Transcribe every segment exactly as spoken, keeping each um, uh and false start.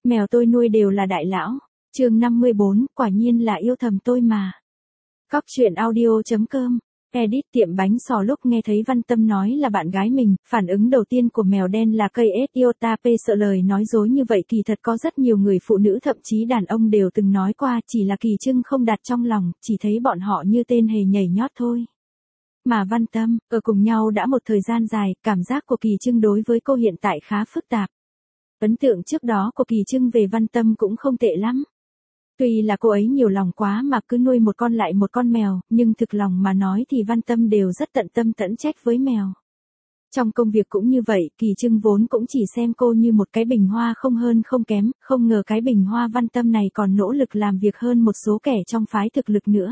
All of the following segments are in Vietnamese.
Mèo tôi nuôi đều là đại lão. Chương năm mươi bốn, quả nhiên là yêu thầm tôi mà. Cóc truyện audio chấm com. Edit tiệm bánh xò lúc nghe thấy Văn Tâm nói là bạn gái mình, phản ứng đầu tiên của mèo đen là cây ét iota p sợ lời nói dối như vậy kỳ thật có rất nhiều người phụ nữ thậm chí đàn ông đều từng nói qua, chỉ là Kỳ Trưng không đặt trong lòng, chỉ thấy bọn họ như tên hề nhảy nhót thôi. Mà Văn Tâm, ở cùng nhau đã một thời gian dài, cảm giác của Kỳ Trưng đối với cô hiện tại khá phức tạp. Ấn tượng trước đó của Kỳ Trưng về Văn Tâm cũng không tệ lắm. Tuy là cô ấy nhiều lòng quá mà cứ nuôi một con lại một con mèo, nhưng thực lòng mà nói thì Văn Tâm đều rất tận tâm tận trách với mèo. Trong công việc cũng như vậy, Kỳ Trưng vốn cũng chỉ xem cô như một cái bình hoa không hơn không kém, không ngờ cái bình hoa Văn Tâm này còn nỗ lực làm việc hơn một số kẻ trong phái thực lực nữa.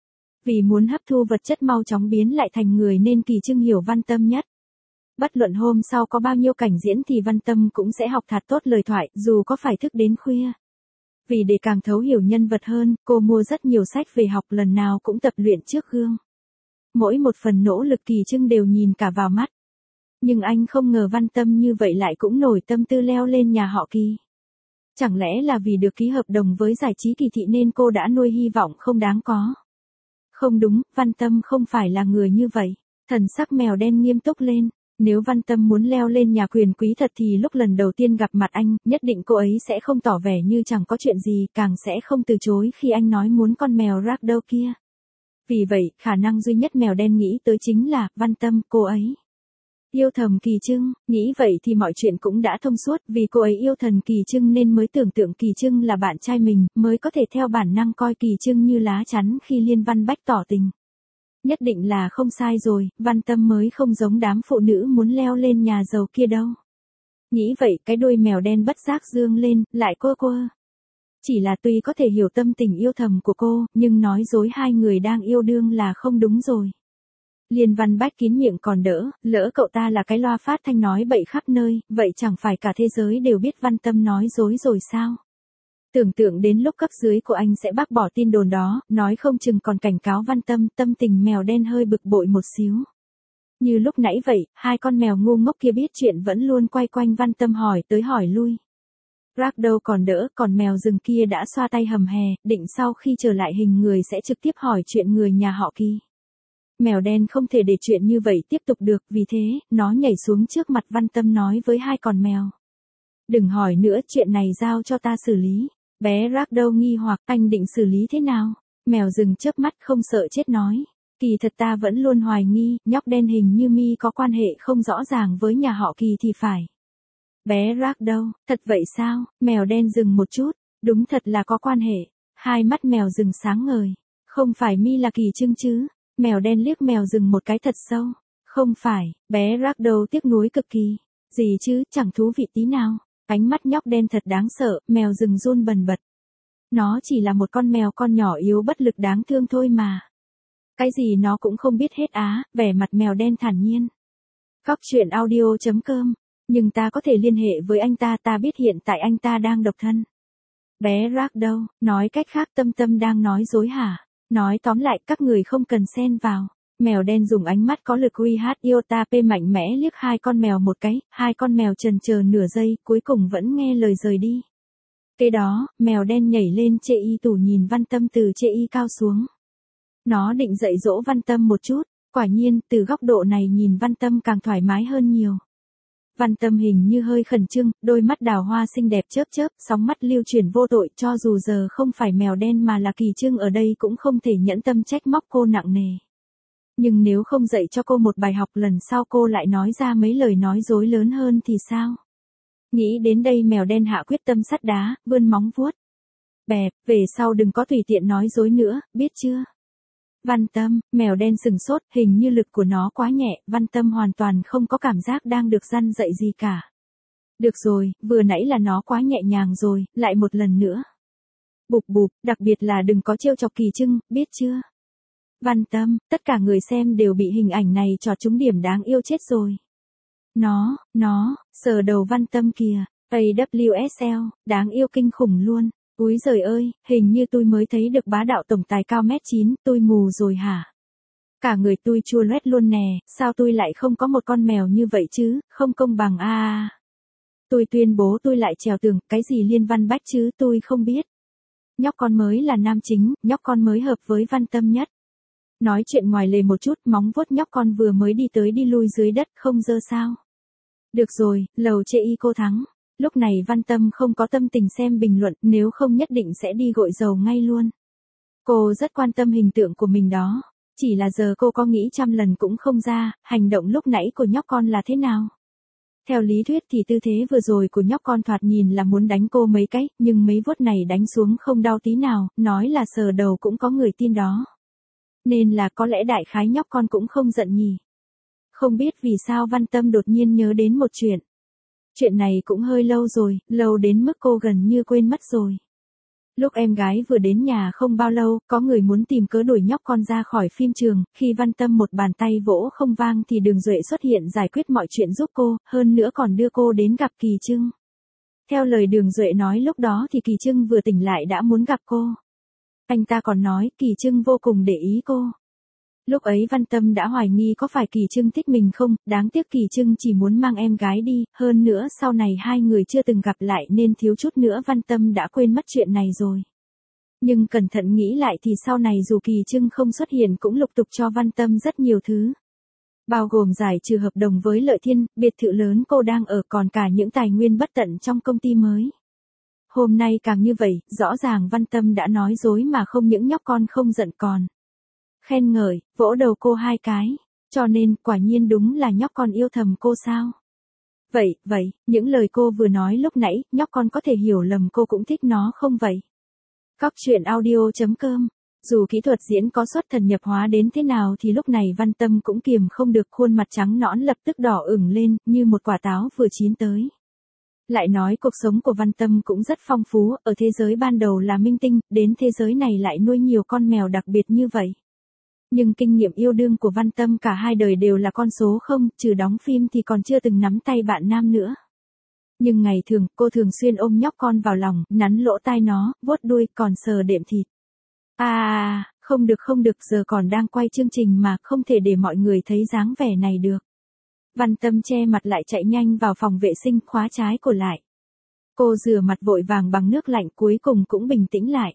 Vì muốn hấp thu vật chất mau chóng biến lại thành người nên Kỳ Trưng hiểu Văn Tâm nhất. Bất luận hôm sau có bao nhiêu cảnh diễn thì Văn Tâm cũng sẽ học thật tốt lời thoại, dù có phải thức đến khuya. Vì để càng thấu hiểu nhân vật hơn, cô mua rất nhiều sách về học, lần nào cũng tập luyện trước gương. Mỗi một phần nỗ lực Kỳ Trưng đều nhìn cả vào mắt. Nhưng anh không ngờ Văn Tâm như vậy lại cũng nổi tâm tư leo lên nhà họ Kỳ. Chẳng lẽ là vì được ký hợp đồng với giải trí Kỳ Thị nên cô đã nuôi hy vọng không đáng có? Không đúng, Văn Tâm không phải là người như vậy. Thần sắc mèo đen nghiêm túc lên. Nếu Văn Tâm muốn leo lên nhà quyền quý thật thì lúc lần đầu tiên gặp mặt anh, nhất định cô ấy sẽ không tỏ vẻ như chẳng có chuyện gì, càng sẽ không từ chối khi anh nói muốn con mèo ragdoll kia. Vì vậy, khả năng duy nhất mèo đen nghĩ tới chính là, Văn Tâm, cô ấy yêu thầm Kỳ Trưng. Nghĩ vậy thì mọi chuyện cũng đã thông suốt, vì cô ấy yêu thần Kỳ Trưng nên mới tưởng tượng Kỳ Trưng là bạn trai mình, mới có thể theo bản năng coi Kỳ Trưng như lá chắn khi Liên Văn Bách tỏ tình. Nhất định là không sai rồi, Văn Tâm mới không giống đám phụ nữ muốn leo lên nhà giàu kia đâu. Nghĩ vậy, cái đuôi mèo đen bất giác dương lên, lại quơ quơ. Chỉ là tuy có thể hiểu tâm tình yêu thầm của cô, nhưng nói dối hai người đang yêu đương là không đúng rồi. Liên Văn Bách kín miệng còn đỡ, lỡ cậu ta là cái loa phát thanh nói bậy khắp nơi, vậy chẳng phải cả thế giới đều biết Văn Tâm nói dối rồi sao? Tưởng tượng đến lúc cấp dưới của anh sẽ bác bỏ tin đồn đó, nói không chừng còn cảnh cáo Văn Tâm, tâm tình mèo đen hơi bực bội một xíu. Như lúc nãy vậy, hai con mèo ngu ngốc kia biết chuyện vẫn luôn quay quanh Văn Tâm hỏi tới hỏi lui. Ragdoll còn đỡ, còn mèo rừng kia đã xoa tay hầm hè, định sau khi trở lại hình người sẽ trực tiếp hỏi chuyện người nhà họ Kỳ. Mèo đen không thể để chuyện như vậy tiếp tục được, vì thế, nó nhảy xuống trước mặt Văn Tâm nói với hai con mèo. Đừng hỏi nữa, chuyện này giao cho ta xử lý. Bé Ragdoll nghi hoặc, anh định xử lý thế nào? Mèo rừng chớp mắt không sợ chết nói. Kỳ thật ta vẫn luôn hoài nghi, nhóc đen hình như mi có quan hệ không rõ ràng với nhà họ Kỳ thì phải. Bé Ragdoll, thật vậy sao? Mèo đen dừng một chút, đúng thật là có quan hệ. Hai mắt mèo rừng sáng ngời. Không phải mi là Kỳ Trưng chứ? Mèo đen liếc mèo rừng một cái thật sâu. Không phải, bé Ragdoll tiếc nuối cực kỳ. Gì chứ, chẳng thú vị tí nào. Ánh mắt nhóc đen thật đáng sợ, mèo rừng run bần bật. Nó chỉ là một con mèo con nhỏ yếu bất lực đáng thương thôi mà. Cái gì nó cũng không biết hết á, vẻ mặt mèo đen thản nhiên. Cóc truyện audio chấm com. Nhưng ta có thể liên hệ với anh ta, ta biết hiện tại anh ta đang độc thân. Bé Ragdoll, nói cách khác Tâm Tâm đang nói dối hả? Nói tóm lại, các người không cần xen vào. Mèo đen dùng ánh mắt có lực quy hát iota p mạnh mẽ liếc hai con mèo một cái, hai con mèo chần chờ nửa giây, cuối cùng vẫn nghe lời rời đi. Kế đó, mèo đen nhảy lên chê y tủ nhìn Văn Tâm từ chê y cao xuống. Nó định dạy dỗ Văn Tâm một chút, quả nhiên, từ góc độ này nhìn Văn Tâm càng thoải mái hơn nhiều. Văn Tâm hình như hơi khẩn trương, đôi mắt đào hoa xinh đẹp chớp chớp, sóng mắt lưu chuyển vô tội, cho dù giờ không phải mèo đen mà là Kỳ Trưng ở đây cũng không thể nhẫn tâm trách móc cô nặng nề. Nhưng nếu không dạy cho cô một bài học lần sau cô lại nói ra mấy lời nói dối lớn hơn thì sao? Nghĩ đến đây mèo đen hạ quyết tâm sắt đá, vươn móng vuốt. Bẹp, về sau đừng có tùy tiện nói dối nữa, biết chưa? Văn Tâm, mèo đen sừng sốt, hình như lực của nó quá nhẹ, Văn Tâm hoàn toàn không có cảm giác đang được răn dạy gì cả. Được rồi, vừa nãy là nó quá nhẹ nhàng rồi, lại một lần nữa. Bụp bụp, đặc biệt là đừng có trêu chọc Kỳ Trưng, biết chưa? Văn Tâm, tất cả người xem đều bị hình ảnh này chọt trúng điểm đáng yêu chết rồi. Nó, nó, sờ đầu Văn Tâm kìa, a vê ét lờ, đáng yêu kinh khủng luôn. Úi giời ơi, hình như tôi mới thấy được bá đạo tổng tài cao mét chín, tôi mù rồi hả? Cả người tôi chua loét luôn nè, sao tôi lại không có một con mèo như vậy chứ, không công bằng a à. Tôi tuyên bố tôi lại trèo tường, cái gì Liên Văn Bách chứ, tôi không biết. Nhóc con mới là nam chính, nhóc con mới hợp với Văn Tâm nhất. Nói chuyện ngoài lề một chút, móng vuốt nhóc con vừa mới đi tới đi lui dưới đất, không dơ sao. Được rồi, lầu chê y cô thắng. Lúc này Văn Tâm không có tâm tình xem bình luận, nếu không nhất định sẽ đi gội dầu ngay luôn. Cô rất quan tâm hình tượng của mình đó. Chỉ là giờ cô có nghĩ trăm lần cũng không ra, hành động lúc nãy của nhóc con là thế nào. Theo lý thuyết thì tư thế vừa rồi của nhóc con thoạt nhìn là muốn đánh cô mấy cái, nhưng mấy vuốt này đánh xuống không đau tí nào, nói là sờ đầu cũng có người tin đó. Nên là có lẽ đại khái nhóc con cũng không giận nhỉ. Không biết vì sao Văn Tâm đột nhiên nhớ đến một chuyện. Chuyện này cũng hơi lâu rồi, lâu đến mức cô gần như quên mất rồi. Lúc em gái vừa đến nhà không bao lâu, có người muốn tìm cớ đuổi nhóc con ra khỏi phim trường, khi Văn Tâm một bàn tay vỗ không vang thì Đường Duệ xuất hiện giải quyết mọi chuyện giúp cô, hơn nữa còn đưa cô đến gặp Kỳ Trưng. Theo lời Đường Duệ nói lúc đó thì Kỳ Trưng vừa tỉnh lại đã muốn gặp cô. Anh ta còn nói Kỳ Trưng vô cùng để ý cô. Lúc ấy Văn Tâm đã hoài nghi có phải Kỳ Trưng thích mình không, đáng tiếc Kỳ Trưng chỉ muốn mang em gái đi, hơn nữa sau này hai người chưa từng gặp lại nên thiếu chút nữa Văn Tâm đã quên mất chuyện này rồi. Nhưng cẩn thận nghĩ lại thì sau này dù Kỳ Trưng không xuất hiện cũng lục tục cho Văn Tâm rất nhiều thứ. Bao gồm giải trừ hợp đồng với Lợi Thiên, biệt thự lớn cô đang ở còn cả những tài nguyên bất tận trong công ty mới. Hôm nay càng như vậy, rõ ràng Văn Tâm đã nói dối mà không những nhóc con không giận còn khen ngợi, vỗ đầu cô hai cái, cho nên quả nhiên đúng là nhóc con yêu thầm cô sao. Vậy, vậy, những lời cô vừa nói lúc nãy, nhóc con có thể hiểu lầm cô cũng thích nó không vậy? Cóc truyện audio chấm com. Dù kỹ thuật diễn có xuất thần nhập hóa đến thế nào thì lúc này Văn Tâm cũng kiềm không được, khuôn mặt trắng nõn lập tức đỏ ửng lên, như một quả táo vừa chín tới. Lại nói cuộc sống của Văn Tâm cũng rất phong phú, ở thế giới ban đầu là minh tinh, đến thế giới này lại nuôi nhiều con mèo đặc biệt như vậy. Nhưng kinh nghiệm yêu đương của Văn Tâm cả hai đời đều là con số không, trừ đóng phim thì còn chưa từng nắm tay bạn nam nữa. Nhưng ngày thường, cô thường xuyên ôm nhóc con vào lòng, nắn lỗ tai nó, vuốt đuôi, còn sờ đệm thịt. À, không được không được, giờ còn đang quay chương trình mà, không thể để mọi người thấy dáng vẻ này được. Văn Tâm che mặt lại chạy nhanh vào phòng vệ sinh, khóa trái cổ lại. Cô rửa mặt vội vàng bằng nước lạnh, cuối cùng cũng bình tĩnh lại.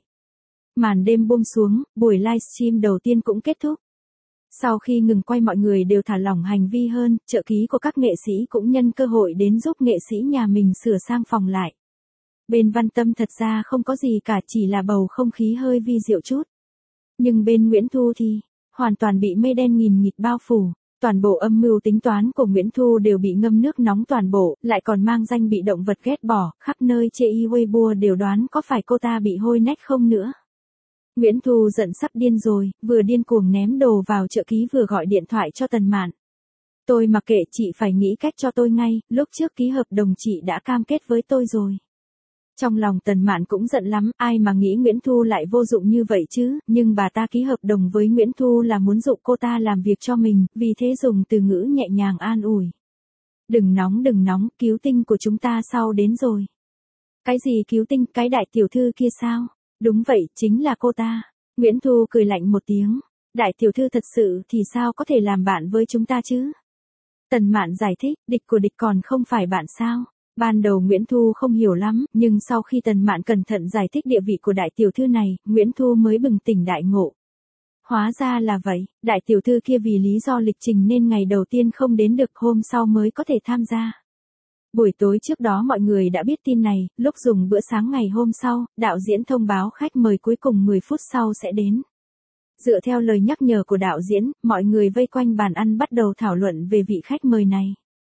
Màn đêm buông xuống, buổi livestream đầu tiên cũng kết thúc. Sau khi ngừng quay mọi người đều thả lỏng hành vi hơn, trợ ký của các nghệ sĩ cũng nhân cơ hội đến giúp nghệ sĩ nhà mình sửa sang phòng lại. Bên Văn Tâm thật ra không có gì cả, chỉ là bầu không khí hơi vi diệu chút. Nhưng bên Nguyễn Thu thì, hoàn toàn bị mây đen nghìn nghịt bao phủ. Toàn bộ âm mưu tính toán của Nguyễn Thu đều bị ngâm nước nóng toàn bộ, lại còn mang danh bị động vật ghét bỏ, khắp nơi chê y Weibo đều đoán có phải cô ta bị hôi nách không nữa. Nguyễn Thu giận sắp điên rồi, vừa điên cuồng ném đồ vào trợ ký vừa gọi điện thoại cho Tần Mạn. Tôi mặc kệ, chị phải nghĩ cách cho tôi ngay, lúc trước ký hợp đồng chị đã cam kết với tôi rồi. Trong lòng Tần Mạn cũng giận lắm, ai mà nghĩ Nguyễn Thu lại vô dụng như vậy chứ, nhưng bà ta ký hợp đồng với Nguyễn Thu là muốn dụ cô ta làm việc cho mình, vì thế dùng từ ngữ nhẹ nhàng an ủi. Đừng nóng đừng nóng, cứu tinh của chúng ta sau đến rồi. Cái gì cứu tinh, cái đại tiểu thư kia sao? Đúng vậy, chính là cô ta. Nguyễn Thu cười lạnh một tiếng. Đại tiểu thư thật sự thì sao có thể làm bạn với chúng ta chứ? Tần Mạn giải thích, địch của địch còn không phải bạn sao? Ban đầu Nguyễn Thu không hiểu lắm, nhưng sau khi Tần Mạn cẩn thận giải thích địa vị của đại tiểu thư này, Nguyễn Thu mới bừng tỉnh đại ngộ. Hóa ra là vậy, đại tiểu thư kia vì lý do lịch trình nên ngày đầu tiên không đến được, hôm sau mới có thể tham gia. Buổi tối trước đó mọi người đã biết tin này, lúc dùng bữa sáng ngày hôm sau, đạo diễn thông báo khách mời cuối cùng mười phút sau sẽ đến. Dựa theo lời nhắc nhở của đạo diễn, mọi người vây quanh bàn ăn bắt đầu thảo luận về vị khách mời này.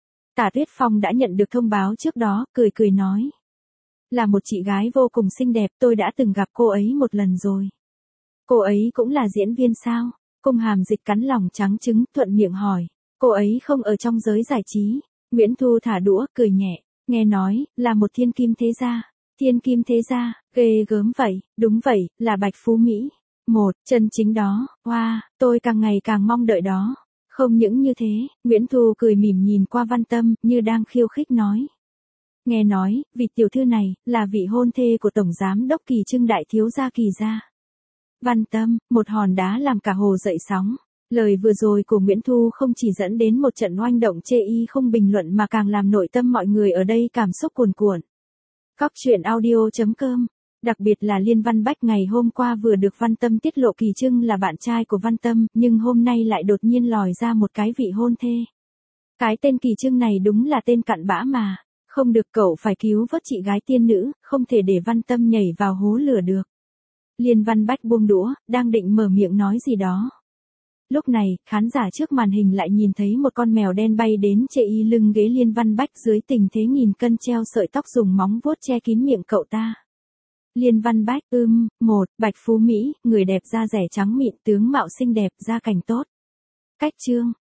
Tả Tuyết Phong đã nhận được thông báo trước đó, cười cười nói. Là một chị gái vô cùng xinh đẹp, tôi đã từng gặp cô ấy một lần rồi. Cô ấy cũng là diễn viên sao? Cung Hàm Dịch cắn lòng trắng trứng, thuận miệng hỏi. Cô ấy không ở trong giới giải trí. Nguyễn Thu thả đũa, cười nhẹ. Nghe nói, là một thiên kim thế gia. Thiên kim thế gia, ghê gớm vậy, đúng vậy, là Bạch Phú Mỹ. Một, chân chính đó, hoa, wow, tôi càng ngày càng mong đợi đó. Không những như thế, Nguyễn Thu cười mỉm nhìn qua Văn Tâm, như đang khiêu khích nói. Nghe nói, vị tiểu thư này, là vị hôn thê của Tổng Giám Đốc Kỳ Trưng đại thiếu gia Kỳ gia. Văn Tâm, một hòn đá làm cả hồ dậy sóng. Lời vừa rồi của Nguyễn Thu không chỉ dẫn đến một trận oanh động chê y không bình luận mà càng làm nội tâm mọi người ở đây cảm xúc cuồn cuộn. Cóc truyện audio chấm com. Đặc biệt là Liên Văn Bách ngày hôm qua vừa được Văn Tâm tiết lộ Kỳ Trưng là bạn trai của Văn Tâm, nhưng hôm nay lại đột nhiên lòi ra một cái vị hôn thê. Cái tên Kỳ Trưng này đúng là tên cặn bã mà. Không được, cậu phải cứu vớt chị gái tiên nữ, không thể để Văn Tâm nhảy vào hố lửa được. Liên Văn Bách buông đũa, đang định mở miệng nói gì đó. Lúc này, khán giả trước màn hình lại nhìn thấy một con mèo đen bay đến chê y lưng ghế Liên Văn Bách dưới tình thế nghìn cân treo sợi tóc dùng móng vuốt che kín miệng cậu ta. Liên Văn Bách, ưm, một, Bạch Phú Mỹ, người đẹp da rẻ trắng mịn, tướng mạo xinh đẹp, gia cảnh tốt. Cách chương.